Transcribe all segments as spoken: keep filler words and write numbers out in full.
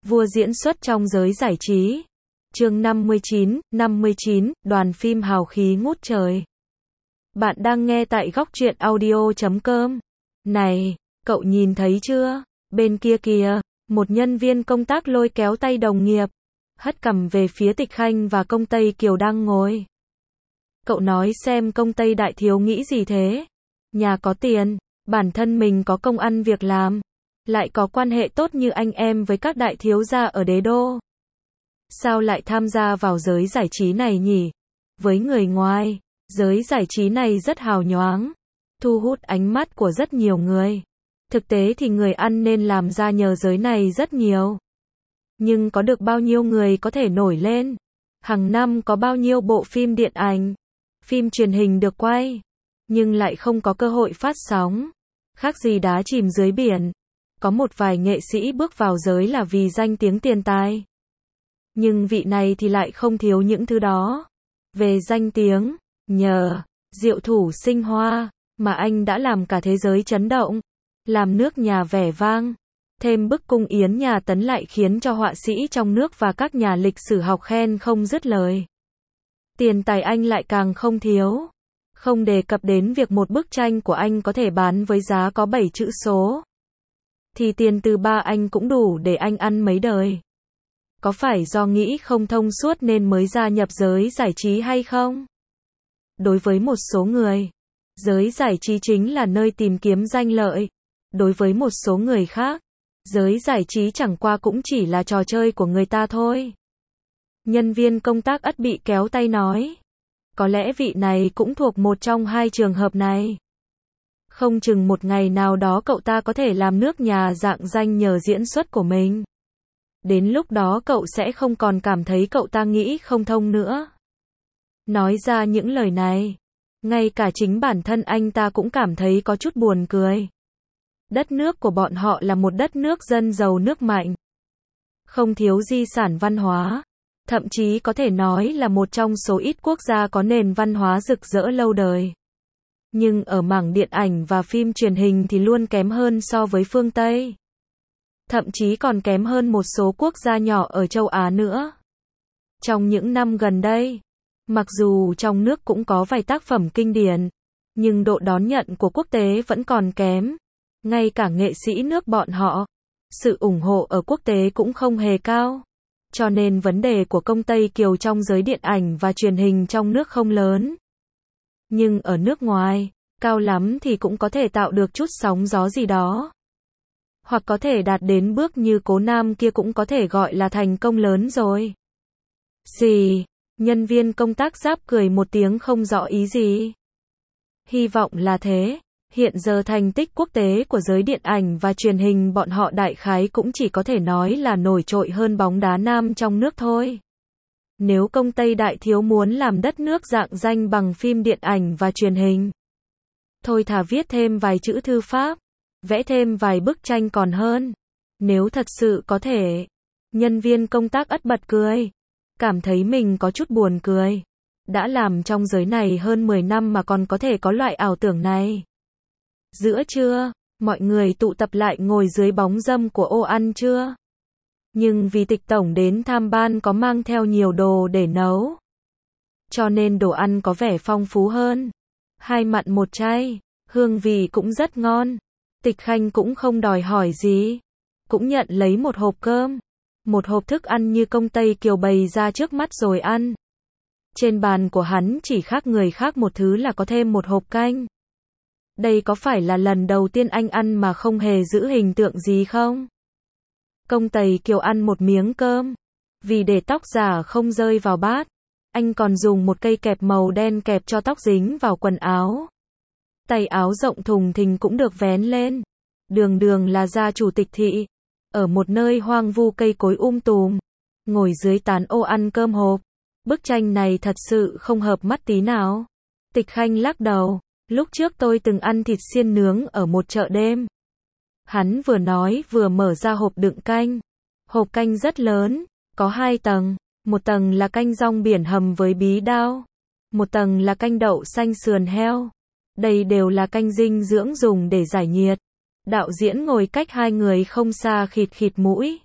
Vua diễn xuất trong giới giải trí. Chương năm mươi chín, năm mươi chín, đoàn phim hào khí ngút trời. Bạn đang nghe tại góc truyện audio chấm com. Này, cậu nhìn thấy chưa? Bên kia kìa, một nhân viên công tác lôi kéo tay đồng nghiệp, hất cằm về phía Tịch Khanh và Công Tây Kiều đang ngồi. Cậu nói xem Công Tây đại thiếu nghĩ gì thế? Nhà có tiền, bản thân mình có công ăn việc làm, lại có quan hệ tốt như anh em với các đại thiếu gia ở đế đô. Sao lại tham gia vào giới giải trí này nhỉ? Với người ngoài, giới giải trí này rất hào nhoáng, thu hút ánh mắt của rất nhiều người. Thực tế thì người ăn nên làm ra nhờ giới này rất nhiều. Nhưng có được bao nhiêu người có thể nổi lên? Hàng năm có bao nhiêu bộ phim điện ảnh, phim truyền hình được quay, nhưng lại không có cơ hội phát sóng. Khác gì đá chìm dưới biển. Có một vài nghệ sĩ bước vào giới là vì danh tiếng tiền tài. Nhưng vị này thì lại không thiếu những thứ đó. Về danh tiếng, nhờ diệu thủ sinh hoa, mà anh đã làm cả thế giới chấn động, làm nước nhà vẻ vang. Thêm bức cung yến nhà Tấn lại khiến cho họa sĩ trong nước và các nhà lịch sử học khen không dứt lời. Tiền tài anh lại càng không thiếu. Không đề cập đến việc một bức tranh của anh có thể bán với giá có bảy chữ số. Thì tiền từ ba anh cũng đủ để anh ăn mấy đời. Có phải do nghĩ không thông suốt nên mới gia nhập giới giải trí hay không? Đối với một số người, giới giải trí chính là nơi tìm kiếm danh lợi. Đối với một số người khác, giới giải trí chẳng qua cũng chỉ là trò chơi của người ta thôi. Nhân viên công tác ắt bị kéo tay nói. Có lẽ vị này cũng thuộc một trong hai trường hợp này. Không chừng một ngày nào đó cậu ta có thể làm nước nhà rạng danh nhờ diễn xuất của mình. Đến lúc đó cậu sẽ không còn cảm thấy cậu ta nghĩ không thông nữa. Nói ra những lời này, ngay cả chính bản thân anh ta cũng cảm thấy có chút buồn cười. Đất nước của bọn họ là một đất nước dân giàu nước mạnh, không thiếu di sản văn hóa, thậm chí có thể nói là một trong số ít quốc gia có nền văn hóa rực rỡ lâu đời. Nhưng ở mảng điện ảnh và phim truyền hình thì luôn kém hơn so với phương Tây. Thậm chí còn kém hơn một số quốc gia nhỏ ở châu Á nữa. Trong những năm gần đây, mặc dù trong nước cũng có vài tác phẩm kinh điển, nhưng độ đón nhận của quốc tế vẫn còn kém. Ngay cả nghệ sĩ nước bọn họ, sự ủng hộ ở quốc tế cũng không hề cao. Cho nên vấn đề của Công Tây Kiều trong giới điện ảnh và truyền hình trong nước không lớn. Nhưng ở nước ngoài, cao lắm thì cũng có thể tạo được chút sóng gió gì đó. Hoặc có thể đạt đến bước như Cố Nam kia cũng có thể gọi là thành công lớn rồi. Gì? Nhân viên công tác giáp cười một tiếng không rõ ý gì. Hy vọng là thế. Hiện giờ thành tích quốc tế của giới điện ảnh và truyền hình bọn họ đại khái cũng chỉ có thể nói là nổi trội hơn bóng đá nam trong nước thôi. Nếu Công Tây đại thiếu muốn làm đất nước rạng danh bằng phim điện ảnh và truyền hình, thôi thà viết thêm vài chữ thư pháp, vẽ thêm vài bức tranh còn hơn. Nếu thật sự có thể, nhân viên công tác ắt bật cười, cảm thấy mình có chút buồn cười. Đã làm trong giới này hơn mười năm mà còn có thể có loại ảo tưởng này. Giữa trưa, mọi người tụ tập lại ngồi dưới bóng râm của ô ăn trưa. Nhưng vì Tịch tổng đến tham ban có mang theo nhiều đồ để nấu, cho nên đồ ăn có vẻ phong phú hơn. Hai mặn một chay, hương vị cũng rất ngon. Tịch Khanh cũng không đòi hỏi gì, cũng nhận lấy một hộp cơm, một hộp thức ăn như Công Tây Kiều bày ra trước mắt rồi ăn. Trên bàn của hắn chỉ khác người khác một thứ là có thêm một hộp canh. Đây có phải là lần đầu tiên anh ăn mà không hề giữ hình tượng gì không? Công Tây Kiều ăn một miếng cơm, vì để tóc giả không rơi vào bát, anh còn dùng một cây kẹp màu đen kẹp cho tóc dính vào quần áo. Tay áo rộng thùng thình cũng được vén lên. Đường đường là gia chủ Tịch thị, ở một nơi hoang vu cây cối um tùm, ngồi dưới tán ô ăn cơm hộp. Bức tranh này thật sự không hợp mắt tí nào. Tịch Khanh lắc đầu. Lúc trước tôi từng ăn thịt xiên nướng ở một chợ đêm. Hắn vừa nói vừa mở ra hộp đựng canh. Hộp canh rất lớn, có hai tầng. Một tầng là canh rong biển hầm với bí đao. Một tầng là canh đậu xanh sườn heo. Đây đều là canh dinh dưỡng dùng để giải nhiệt. Đạo diễn ngồi cách hai người không xa khịt khịt mũi.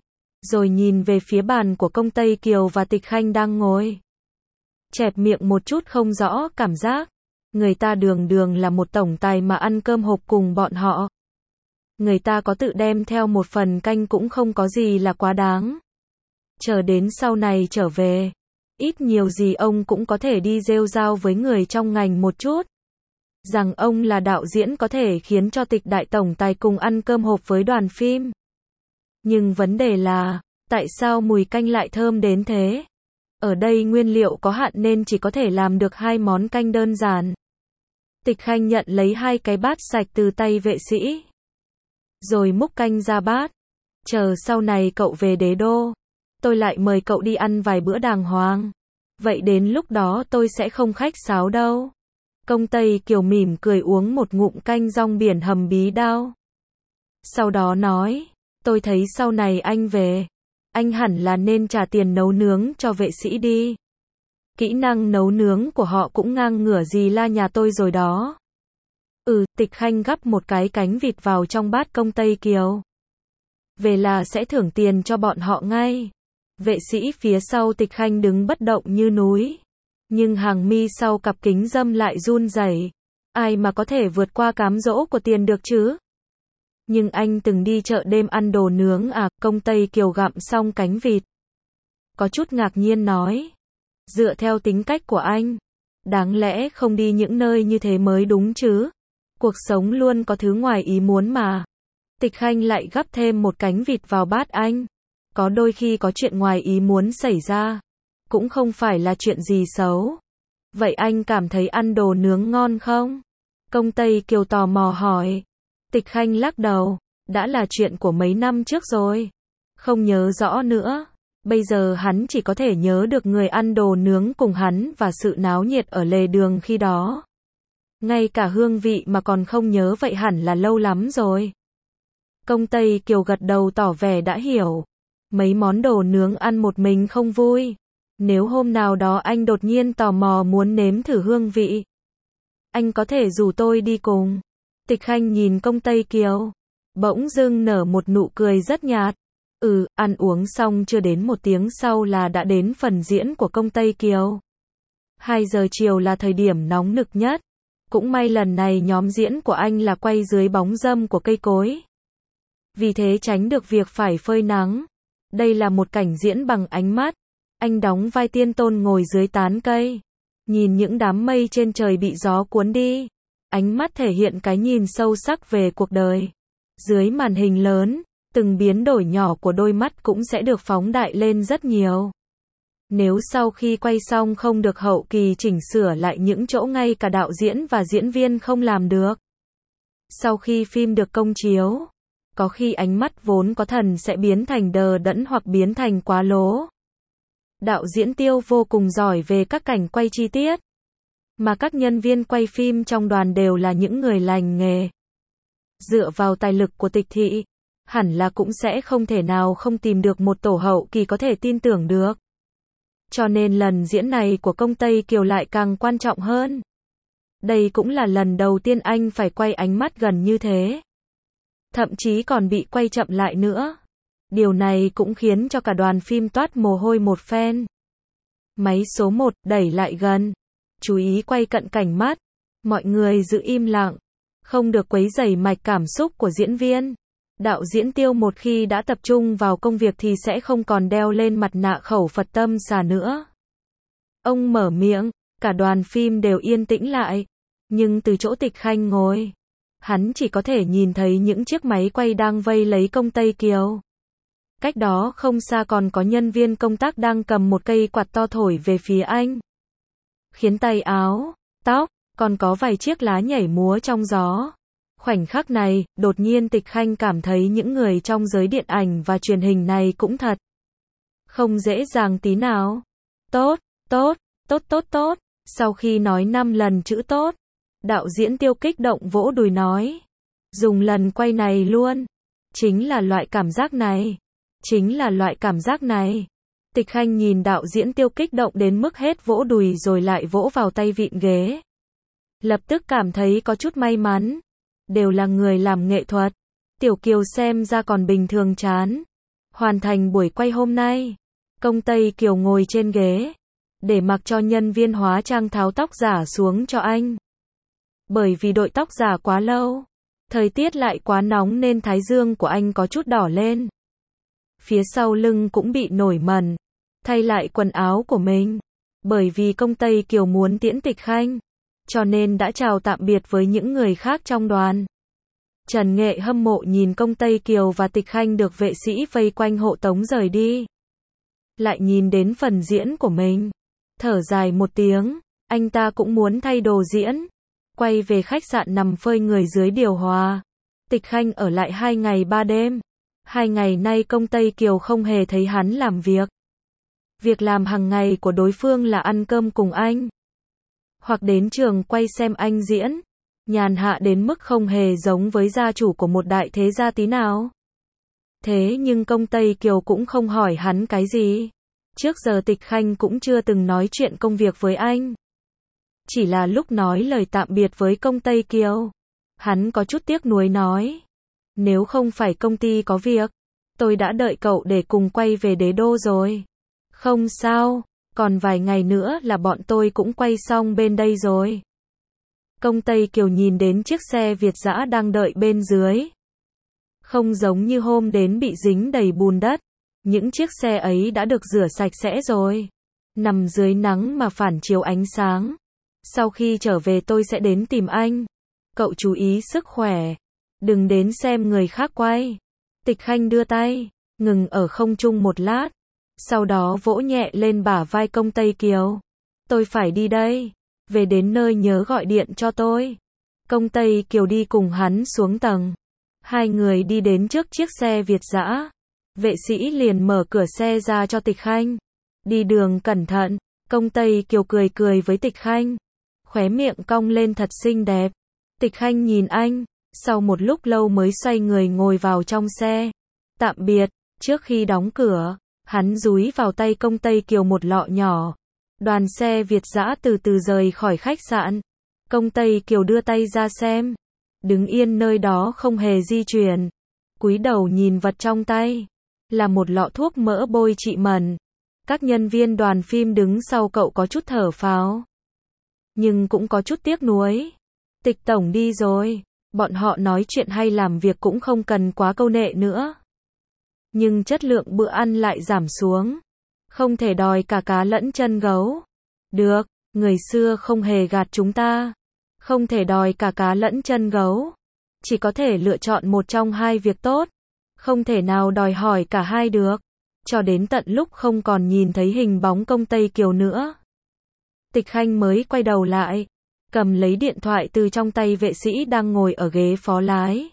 rồi nhìn về phía bàn của công Tây Kiều và Tịch Khanh đang ngồi. Chẹp miệng một chút không rõ cảm giác. Người ta đường đường là một tổng tài mà ăn cơm hộp cùng bọn họ. Người ta có tự đem theo một phần canh cũng không có gì là quá đáng. Chờ đến sau này trở về, ít nhiều gì ông cũng có thể đi rêu rao với người trong ngành một chút. Rằng ông là đạo diễn có thể khiến cho Tịch đại tổng tài cùng ăn cơm hộp với đoàn phim. Nhưng vấn đề là, tại sao mùi canh lại thơm đến thế? Ở đây nguyên liệu có hạn nên chỉ có thể làm được hai món canh đơn giản. Tịch Khanh nhận lấy hai cái bát sạch từ tay vệ sĩ. Rồi múc canh ra bát. Chờ sau này cậu về đế đô, tôi lại mời cậu đi ăn vài bữa đàng hoàng. Vậy đến lúc đó tôi sẽ không khách sáo đâu. Công Tây Kiều mỉm cười uống một ngụm canh rong biển hầm bí đao. Sau đó nói, tôi thấy sau này anh về, anh hẳn là nên trả tiền nấu nướng cho vệ sĩ đi. Kỹ năng nấu nướng của họ cũng ngang ngửa gì la nhà tôi rồi đó. Ừ, Tịch Khanh gắp một cái cánh vịt vào trong bát công Tây Kiều. Về là sẽ thưởng tiền cho bọn họ ngay. Vệ sĩ phía sau Tịch Khanh đứng bất động như núi. Nhưng hàng mi sau cặp kính râm lại run rẩy. Ai mà có thể vượt qua cám dỗ của tiền được chứ? Nhưng anh từng đi chợ đêm ăn đồ nướng à? Công Tây Kiều gặm xong cánh vịt, có chút ngạc nhiên nói. Dựa theo tính cách của anh, đáng lẽ không đi những nơi như thế mới đúng chứ? Cuộc sống luôn có thứ ngoài ý muốn mà. Tịch Khanh lại gắp thêm một cánh vịt vào bát anh. Có đôi khi có chuyện ngoài ý muốn xảy ra, cũng không phải là chuyện gì xấu. Vậy anh cảm thấy ăn đồ nướng ngon không? Công Tây Kiều tò mò hỏi. Tịch Khanh lắc đầu, đã là chuyện của mấy năm trước rồi. Không nhớ rõ nữa. Bây giờ hắn chỉ có thể nhớ được người ăn đồ nướng cùng hắn và sự náo nhiệt ở lề đường khi đó. Ngay cả hương vị mà còn không nhớ vậy hẳn là lâu lắm rồi. Công Tây Kiều gật đầu tỏ vẻ đã hiểu. Mấy món đồ nướng ăn một mình không vui. Nếu hôm nào đó anh đột nhiên tò mò muốn nếm thử hương vị, anh có thể rủ tôi đi cùng. Tịch Khanh nhìn công Tây Kiều, bỗng dưng nở một nụ cười rất nhạt. Ừ, ăn uống xong chưa đến một tiếng sau là đã đến phần diễn của công Tây Kiều. Hai giờ chiều là thời điểm nóng nực nhất. Cũng may lần này nhóm diễn của anh là quay dưới bóng râm của cây cối. Vì thế tránh được việc phải phơi nắng. Đây là một cảnh diễn bằng ánh mắt. Anh đóng vai Tiên Tôn ngồi dưới tán cây, nhìn những đám mây trên trời bị gió cuốn đi. Ánh mắt thể hiện cái nhìn sâu sắc về cuộc đời. Dưới màn hình lớn, từng biến đổi nhỏ của đôi mắt cũng sẽ được phóng đại lên rất nhiều. Nếu sau khi quay xong không được hậu kỳ chỉnh sửa lại những chỗ ngay cả đạo diễn và diễn viên không làm được. Sau khi phim được công chiếu, có khi ánh mắt vốn có thần sẽ biến thành đờ đẫn hoặc biến thành quá lố. Đạo diễn Tiêu vô cùng giỏi về các cảnh quay chi tiết, mà các nhân viên quay phim trong đoàn đều là những người lành nghề. Dựa vào tài lực của Tịch thị, hẳn là cũng sẽ không thể nào không tìm được một tổ hậu kỳ có thể tin tưởng được. Cho nên lần diễn này của công Tây Kiều lại càng quan trọng hơn. Đây cũng là lần đầu tiên anh phải quay ánh mắt gần như thế. Thậm chí còn bị quay chậm lại nữa. Điều này cũng khiến cho cả đoàn phim toát mồ hôi một phen. Máy số một đẩy lại gần. Chú ý quay cận cảnh mắt. Mọi người giữ im lặng. Không được quấy rầy mạch cảm xúc của diễn viên. Đạo diễn Tiêu một khi đã tập trung vào công việc thì sẽ không còn đeo lên mặt nạ khẩu Phật tâm xà nữa. Ông mở miệng, cả đoàn phim đều yên tĩnh lại. Nhưng từ chỗ Tịch Khanh ngồi, hắn chỉ có thể nhìn thấy những chiếc máy quay đang vây lấy công Tây Kiều. Cách đó không xa còn có nhân viên công tác đang cầm một cây quạt to thổi về phía anh. Khiến tay áo, tóc, còn có vài chiếc lá nhảy múa trong gió. Khoảnh khắc này, đột nhiên Tịch Khanh cảm thấy những người trong giới điện ảnh và truyền hình này cũng thật không dễ dàng tí nào. Tốt, tốt, tốt tốt tốt. Sau khi nói năm lần chữ tốt, đạo diễn Tiêu kích động vỗ đùi nói. Dùng lần quay này luôn. Chính là loại cảm giác này. Chính là loại cảm giác này. Tịch Khanh nhìn đạo diễn Tiêu kích động đến mức hết vỗ đùi rồi lại vỗ vào tay vịn ghế. Lập tức cảm thấy có chút may mắn. Đều là người làm nghệ thuật. Tiểu Kiều xem ra còn bình thường chán. Hoàn thành buổi quay hôm nay, Công Tây Kiều ngồi trên ghế, để mặc cho nhân viên hóa trang tháo tóc giả xuống cho anh. Bởi vì đội tóc giả quá lâu, thời tiết lại quá nóng nên thái dương của anh có chút đỏ lên. Phía sau lưng cũng bị nổi mẩn, thay lại quần áo của mình. Bởi vì Công Tây Kiều muốn tiễn Tịch Khanh, cho nên đã chào tạm biệt với những người khác trong đoàn. Trần Nghệ hâm mộ nhìn Công Tây Kiều và Tịch Khanh được vệ sĩ vây quanh hộ tống rời đi. Lại nhìn đến phần diễn của mình, thở dài một tiếng, anh ta cũng muốn thay đồ diễn. Quay về khách sạn nằm phơi người dưới điều hòa. Tịch Khanh ở lại hai ngày ba đêm. Hai ngày nay Công Tây Kiều không hề thấy hắn làm việc. Việc làm hàng ngày của đối phương là ăn cơm cùng anh, hoặc đến trường quay xem anh diễn. Nhàn hạ đến mức không hề giống với gia chủ của một đại thế gia tí nào. Thế nhưng Công Tây Kiều cũng không hỏi hắn cái gì. Trước giờ Tịch Khanh cũng chưa từng nói chuyện công việc với anh. Chỉ là lúc nói lời tạm biệt với Công Tây Kiều, hắn có chút tiếc nuối nói. Nếu không phải công ty có việc, tôi đã đợi cậu để cùng quay về đế đô rồi. Không sao, còn vài ngày nữa là bọn tôi cũng quay xong bên đây rồi. Công Tây Kiều nhìn đến chiếc xe Việt dã đang đợi bên dưới. Không giống như hôm đến bị dính đầy bùn đất. Những chiếc xe ấy đã được rửa sạch sẽ rồi. Nằm dưới nắng mà phản chiếu ánh sáng. Sau khi trở về tôi sẽ đến tìm anh. Cậu chú ý sức khỏe. Đừng đến xem người khác quay. Tịch Khanh đưa tay, ngừng ở không trung một lát. Sau đó vỗ nhẹ lên bả vai Công Tây Kiều. Tôi phải đi đây. Về đến nơi nhớ gọi điện cho tôi. Công Tây Kiều đi cùng hắn xuống tầng. Hai người đi đến trước chiếc xe Việt dã. Vệ sĩ liền mở cửa xe ra cho Tịch Khanh. Đi đường cẩn thận. Công Tây Kiều cười cười với Tịch Khanh. Khóe miệng cong lên thật xinh đẹp. Tịch Khanh nhìn anh. Sau một lúc lâu mới xoay người ngồi vào trong xe. Tạm biệt. Trước khi đóng cửa, hắn dúi vào tay Công Tây Kiều một lọ nhỏ. Đoàn xe Việt dã từ từ rời khỏi khách sạn. Công Tây Kiều đưa tay ra xem. Đứng yên nơi đó không hề di chuyển. Cúi đầu nhìn vật trong tay. Là một lọ thuốc mỡ bôi trị mẩn. Các nhân viên đoàn phim đứng sau cậu có chút thở phào. Nhưng cũng có chút tiếc nuối. Tịch tổng đi rồi. Bọn họ nói chuyện hay làm việc cũng không cần quá câu nệ nữa. Nhưng chất lượng bữa ăn lại giảm xuống. Không thể đòi cả cá lẫn chân gấu. Được, người xưa không hề gạt chúng ta. Không thể đòi cả cá lẫn chân gấu. Chỉ có thể lựa chọn một trong hai việc tốt. Không thể nào đòi hỏi cả hai được. Cho đến tận lúc không còn nhìn thấy hình bóng Công Tây Kiều nữa. Tịch Khanh mới quay đầu lại. Cầm lấy điện thoại từ trong tay vệ sĩ đang ngồi ở ghế phó lái.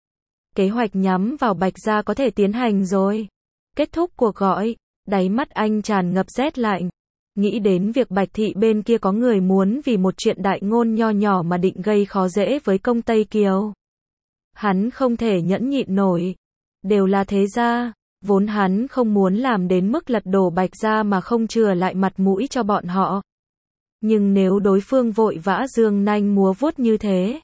Kế hoạch nhắm vào Bạch Gia có thể tiến hành rồi. Kết thúc cuộc gọi, đáy mắt anh tràn ngập rét lạnh. Nghĩ đến việc Bạch Thị bên kia có người muốn vì một chuyện đại ngôn nho nhỏ mà định gây khó dễ với Công Tây Kiều. Hắn không thể nhẫn nhịn nổi. Đều là thế gia, vốn hắn không muốn làm đến mức lật đổ Bạch Gia mà không chừa lại mặt mũi cho bọn họ. Nhưng nếu đối phương vội vã dương nanh múa vuốt như thế,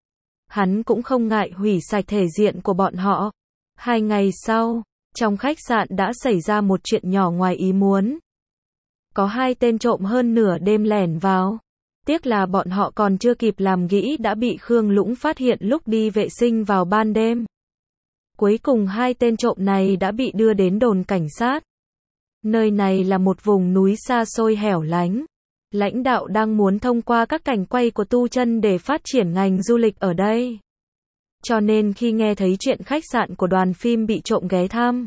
hắn cũng không ngại hủy sạch thể diện của bọn họ. Hai ngày sau, trong khách sạn đã xảy ra một chuyện nhỏ ngoài ý muốn. Có hai tên trộm hơn nửa đêm lẻn vào. Tiếc là bọn họ còn chưa kịp làm gĩ đã bị Khương Lũng phát hiện lúc đi vệ sinh vào ban đêm. Cuối cùng hai tên trộm này đã bị đưa đến đồn cảnh sát. Nơi này là một vùng núi xa xôi hẻo lánh. Lãnh đạo đang muốn thông qua các cảnh quay của Tu Chân để phát triển ngành du lịch ở đây. Cho nên khi nghe thấy chuyện khách sạn của đoàn phim bị trộm ghé thăm,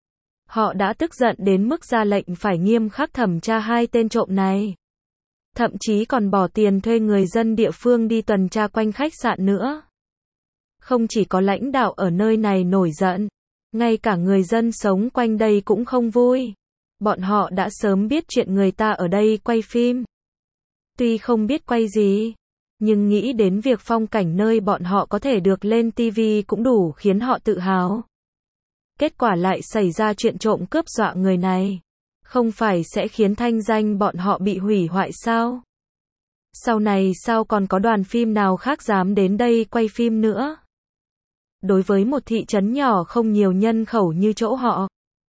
họ đã tức giận đến mức ra lệnh phải nghiêm khắc thẩm tra hai tên trộm này. Thậm chí còn bỏ tiền thuê người dân địa phương đi tuần tra quanh khách sạn nữa. Không chỉ có lãnh đạo ở nơi này nổi giận, ngay cả người dân sống quanh đây cũng không vui. Bọn họ đã sớm biết chuyện người ta ở đây quay phim. Tuy không biết quay gì, nhưng nghĩ đến việc phong cảnh nơi bọn họ có thể được lên ti vi cũng đủ khiến họ tự hào. Kết quả lại xảy ra chuyện trộm cướp dọa người này. Không phải sẽ khiến thanh danh bọn họ bị hủy hoại sao? Sau này sao còn có đoàn phim nào khác dám đến đây quay phim nữa? Đối với một thị trấn nhỏ không nhiều nhân khẩu như chỗ họ,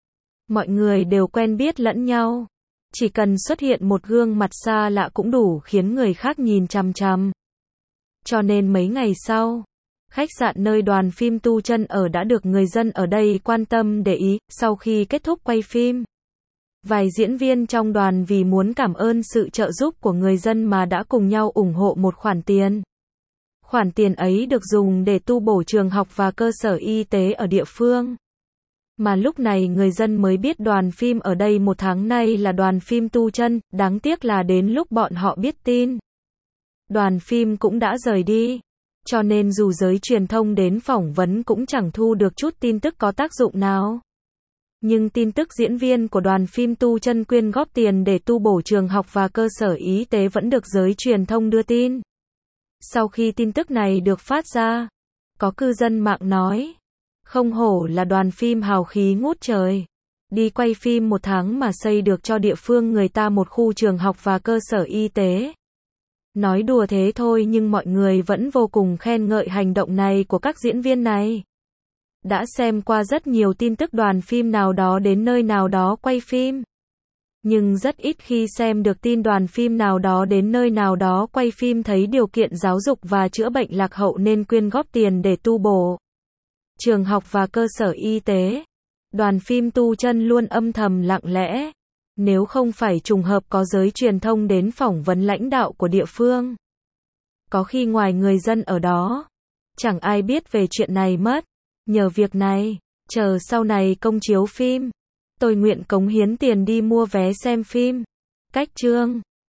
Mọi người đều quen biết lẫn nhau. Chỉ cần xuất hiện một gương mặt xa lạ cũng đủ khiến người khác nhìn chằm chằm. Cho nên mấy ngày sau, khách sạn nơi đoàn phim Tu Chân ở đã được người dân ở đây quan tâm để ý. Sau khi kết thúc quay phim, vài diễn viên trong đoàn vì muốn cảm ơn sự trợ giúp của người dân mà đã cùng nhau ủng hộ một khoản tiền. Khoản tiền ấy được dùng để tu bổ trường học và cơ sở y tế ở địa phương. Mà lúc này người dân mới biết đoàn phim ở đây một tháng nay là đoàn phim Tu Chân, đáng tiếc là đến lúc bọn họ biết tin, đoàn phim cũng đã rời đi. Cho nên dù giới truyền thông đến phỏng vấn cũng chẳng thu được chút tin tức có tác dụng nào. Nhưng tin tức diễn viên của đoàn phim Tu Chân quyên góp tiền để tu bổ trường học và cơ sở y tế vẫn được giới truyền thông đưa tin. Sau khi tin tức này được phát ra, có cư dân mạng nói, không hổ là đoàn phim hào khí ngút trời. Đi quay phim một tháng mà xây được cho địa phương người ta một khu trường học và cơ sở y tế. Nói đùa thế thôi nhưng mọi người vẫn vô cùng khen ngợi hành động này của các diễn viên này. Đã xem qua rất nhiều tin tức đoàn phim nào đó đến nơi nào đó quay phim. Nhưng rất ít khi xem được tin đoàn phim nào đó đến nơi nào đó quay phim thấy điều kiện giáo dục và chữa bệnh lạc hậu nên quyên góp tiền để tu bổ trường học và cơ sở y tế. Đoàn phim Tu Chân luôn âm thầm lặng lẽ. Nếu không phải trùng hợp có giới truyền thông đến phỏng vấn lãnh đạo của địa phương, có khi ngoài người dân ở đó, chẳng ai biết về chuyện này mất. Nhờ việc này, chờ sau này công chiếu phim, tôi nguyện cống hiến tiền đi mua vé xem phim. Cách chương